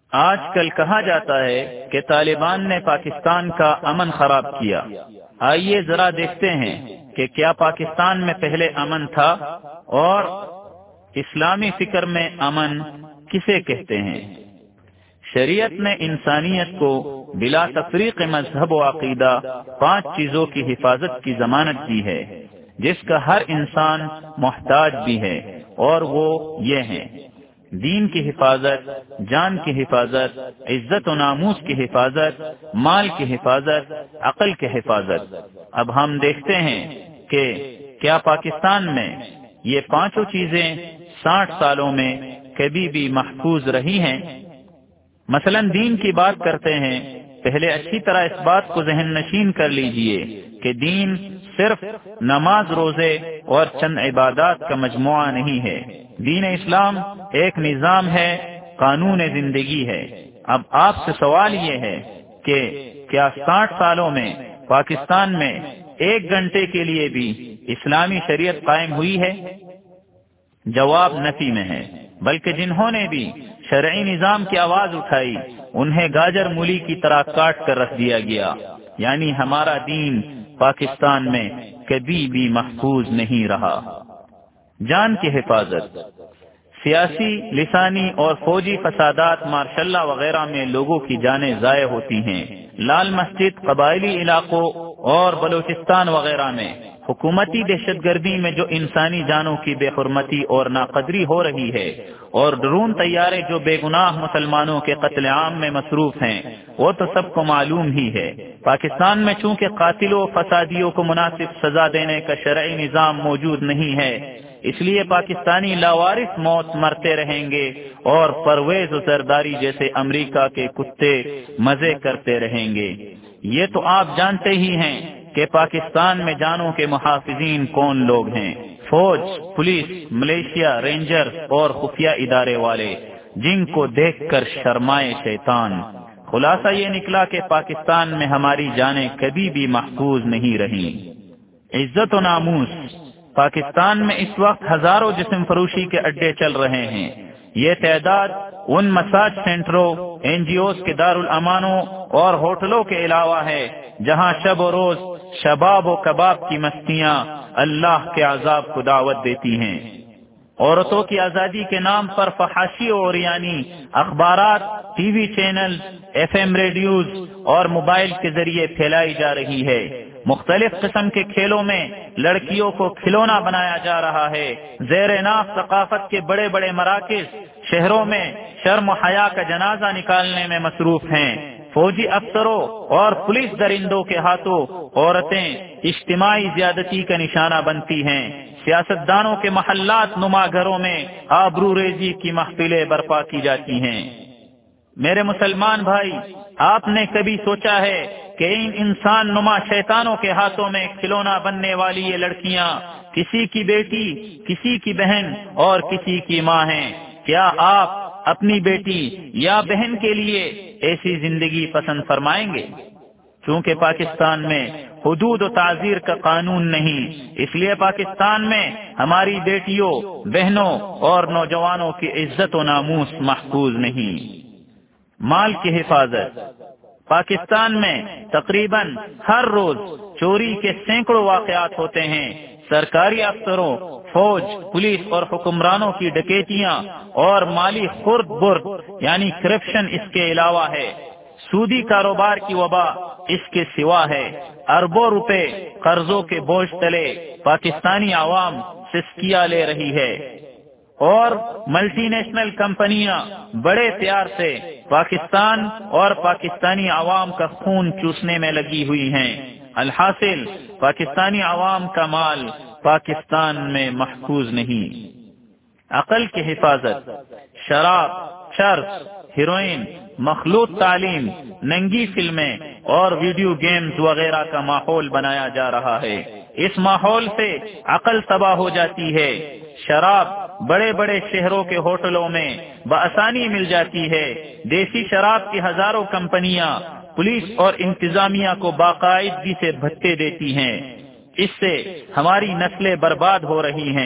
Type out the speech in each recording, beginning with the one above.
آج کل کہا جاتا ہے کہ طالبان نے پاکستان کا امن خراب کیا۔ آئیے ذرا دیکھتے ہیں کہ کیا پاکستان میں پہلے امن تھا، اور اسلامی فکر میں امن کسے کہتے ہیں۔ شریعت نے انسانیت کو بلا تفریق مذہب و عقیدہ 5 چیزوں کی حفاظت کی ضمانت دی ہے، جس کا ہر انسان محتاج بھی ہے، اور وہ یہ ہیں: دین کی حفاظت، جان کی حفاظت، عزت و ناموس کی حفاظت، مال کی حفاظت، عقل کی حفاظت۔ اب ہم دیکھتے ہیں کہ کیا پاکستان میں یہ 5 چیزیں 60 سالوں میں کبھی بھی محفوظ رہی ہیں؟ مثلا دین کی بات کرتے ہیں، پہلے اچھی طرح اس بات کو ذہن نشین کر لیجئے کہ دین صرف نماز، روزے اور چند عبادات کا مجموعہ نہیں ہے۔ دین اسلام ایک نظام ہے، قانون زندگی ہے۔ اب آپ سے سوال یہ ہے کہ کیا 60 سالوں میں پاکستان میں 1 گھنٹے کے لیے بھی اسلامی شریعت قائم ہوئی ہے؟ جواب نفی میں ہے، بلکہ جنہوں نے بھی شرعی نظام کی آواز اٹھائی انہیں گاجر مولی کی طرح کاٹ کر رکھ دیا گیا۔ یعنی ہمارا دین پاکستان میں کبھی بھی محفوظ نہیں رہا۔ جان کی حفاظت، سیاسی، لسانی اور فوجی فسادات، مارشل لاء وغیرہ میں لوگوں کی جانیں ضائع ہوتی ہیں۔ لال مسجد، قبائلی علاقوں اور بلوچستان وغیرہ میں حکومتی دہشت گردی میں جو انسانی جانوں کی بے حرمتی اور ناقدری ہو رہی ہے، اور ڈرون طیارے جو بے گناہ مسلمانوں کے قتل عام میں مصروف ہیں، وہ تو سب کو معلوم ہی ہے۔ پاکستان میں چونکہ قاتلوں فسادیوں کو مناسب سزا دینے کا شرعی نظام موجود نہیں ہے، اس لیے پاکستانی لاوارث موت مرتے رہیں گے، اور پرویز و زرداری جیسے امریکہ کے کتے مزے کرتے رہیں گے۔ یہ تو آپ جانتے ہی ہیں کہ پاکستان میں جانوں کے محافظین کون لوگ ہیں: فوج، پولیس، ملیشیا، رینجر اور خفیہ ادارے والے، جن کو دیکھ کر شرمائے شیطان۔ خلاصہ یہ نکلا کہ پاکستان میں ہماری جانیں کبھی بھی محفوظ نہیں رہیں۔ عزت و ناموس، پاکستان میں اس وقت ہزاروں جسم فروشی کے اڈے چل رہے ہیں۔ یہ تعداد ان مساج سینٹروں، این جی اوز کے دارالامانوں اور ہوٹلوں کے علاوہ ہے جہاں شب و روز شباب و کباب کی مستیاں اللہ کے عذاب کو دعوت دیتی ہیں۔ عورتوں کی آزادی کے نام پر فحاشی اور یعنی اخبارات، T V channel, F M radios اور موبائل کے ذریعے پھیلائی جا رہی ہے۔ مختلف قسم کے کھیلوں میں لڑکیوں کو کھلونا بنایا جا رہا ہے۔ زیر ناف ثقافت کے بڑے بڑے مراکز شہروں میں شرم و حیا کا جنازہ نکالنے میں مصروف ہیں۔ فوجی افسروں اور پولیس درندوں کے ہاتھوں عورتیں اجتماعی زیادتی کا نشانہ بنتی ہیں۔ سیاستدانوں کے محلات نما گھروں میں آبرو ریزی کی محفلیں برپا کی جاتی ہیں۔ میرے مسلمان بھائی، آپ نے کبھی سوچا ہے کہ ان انسان نما شیطانوں کے ہاتھوں میں کھلونا بننے والی یہ لڑکیاں کسی کی بیٹی، کسی کی بہن اور کسی کی ماں ہیں؟ کیا آپ اپنی بیٹی یا بہن کے لیے ایسی زندگی پسند فرمائیں گے؟ چونکہ پاکستان میں حدود و تعزیر کا قانون نہیں، اس لیے پاکستان میں ہماری بیٹیوں، بہنوں اور نوجوانوں کی عزت و ناموس محفوظ نہیں۔ مال کی حفاظت، پاکستان میں تقریباً ہر روز چوری کے سینکڑوں واقعات ہوتے ہیں۔ سرکاری افسروں، فوج، پولیس اور حکمرانوں کی ڈکیتیاں اور مالی خرد برد یعنی کرپشن اس کے علاوہ ہے۔ سودی کاروبار کی وبا اس کے سوا ہے۔ اربوں روپے قرضوں کے بوجھ تلے پاکستانی عوام سسکیاں لے رہی ہے، اور ملٹی نیشنل کمپنیاں بڑے پیار سے پاکستان اور پاکستانی عوام کا خون چوسنے میں لگی ہوئی ہیں۔ الحاصل پاکستانی عوام کا مال پاکستان میں محفوظ نہیں۔ عقل کی حفاظت، شراب، چرس، ہیروئن، مخلوط تعلیم، ننگی فلمیں اور ویڈیو گیمز وغیرہ کا ماحول بنایا جا رہا ہے۔ اس ماحول سے عقل تباہ ہو جاتی ہے۔ شراب بڑے بڑے شہروں کے ہوٹلوں میں بآسانی مل جاتی ہے۔ دیسی شراب کی ہزاروں کمپنیاں پولیس اور انتظامیہ کو باقاعدگی سے بھتے دیتی ہیں۔ اس سے ہماری نسلیں برباد ہو رہی ہیں۔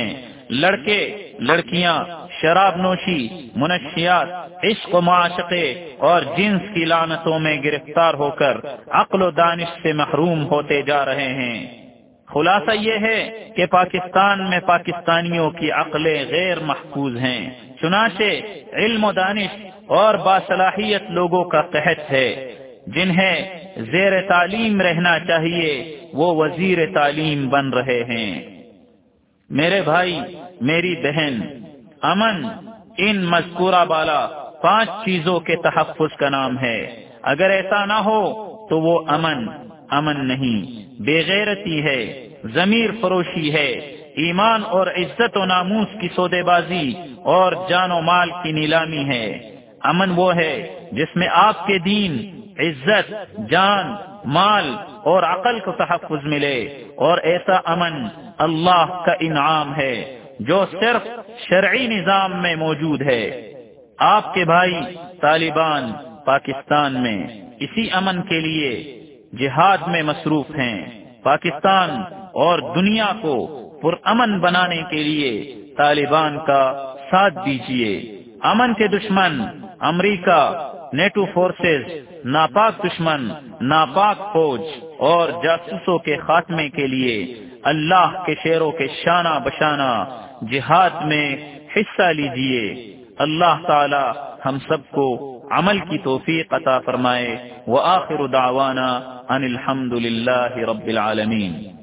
لڑکے لڑکیاں، شراب نوشی، منشیات، عشق و معاشقے اور جنس کی لعنتوں میں گرفتار ہو کر عقل و دانش سے محروم ہوتے جا رہے ہیں۔ خلاصہ یہ ہے کہ پاکستان میں پاکستانیوں کی عقلیں غیر محفوظ ہیں، چنانچہ علم و دانش اور باصلاحیت لوگوں کا قحط ہے۔ جنہیں زیر تعلیم رہنا چاہیے وہ وزیر تعلیم بن رہے ہیں۔ میرے بھائی، میری بہن، امن ان مذکورہ بالا 5 چیزوں کے تحفظ کا نام ہے۔ اگر ایسا نہ ہو تو وہ امن نہیں، بے غیرتی ہے، ضمیر فروشی ہے، ایمان اور عزت و ناموس کی سودے بازی اور جان و مال کی نیلامی ہے۔ امن وہ ہے جس میں آپ کے دین، عزت، جان، مال اور عقل کو تحفظ ملے، اور ایسا امن اللہ کا انعام ہے جو صرف شرعی نظام میں موجود ہے۔ آپ کے بھائی طالبان پاکستان میں اسی امن کے لیے جہاد میں مصروف ہیں۔ پاکستان اور دنیا کو پرامن بنانے کے لیے طالبان کا ساتھ دیجیے۔ امن کے دشمن امریکہ، نیٹو فورسز، ناپاک دشمن، ناپاک فوج اور جاسوسوں کے خاتمے کے لیے اللہ کے شیروں کے شانہ بشانہ جہاد میں حصہ لیجیے۔ اللہ تعالی ہم سب کو عمل کی توفیق عطا فرمائے۔ وآخر دعوانا ان الحمد للہ رب العالمین۔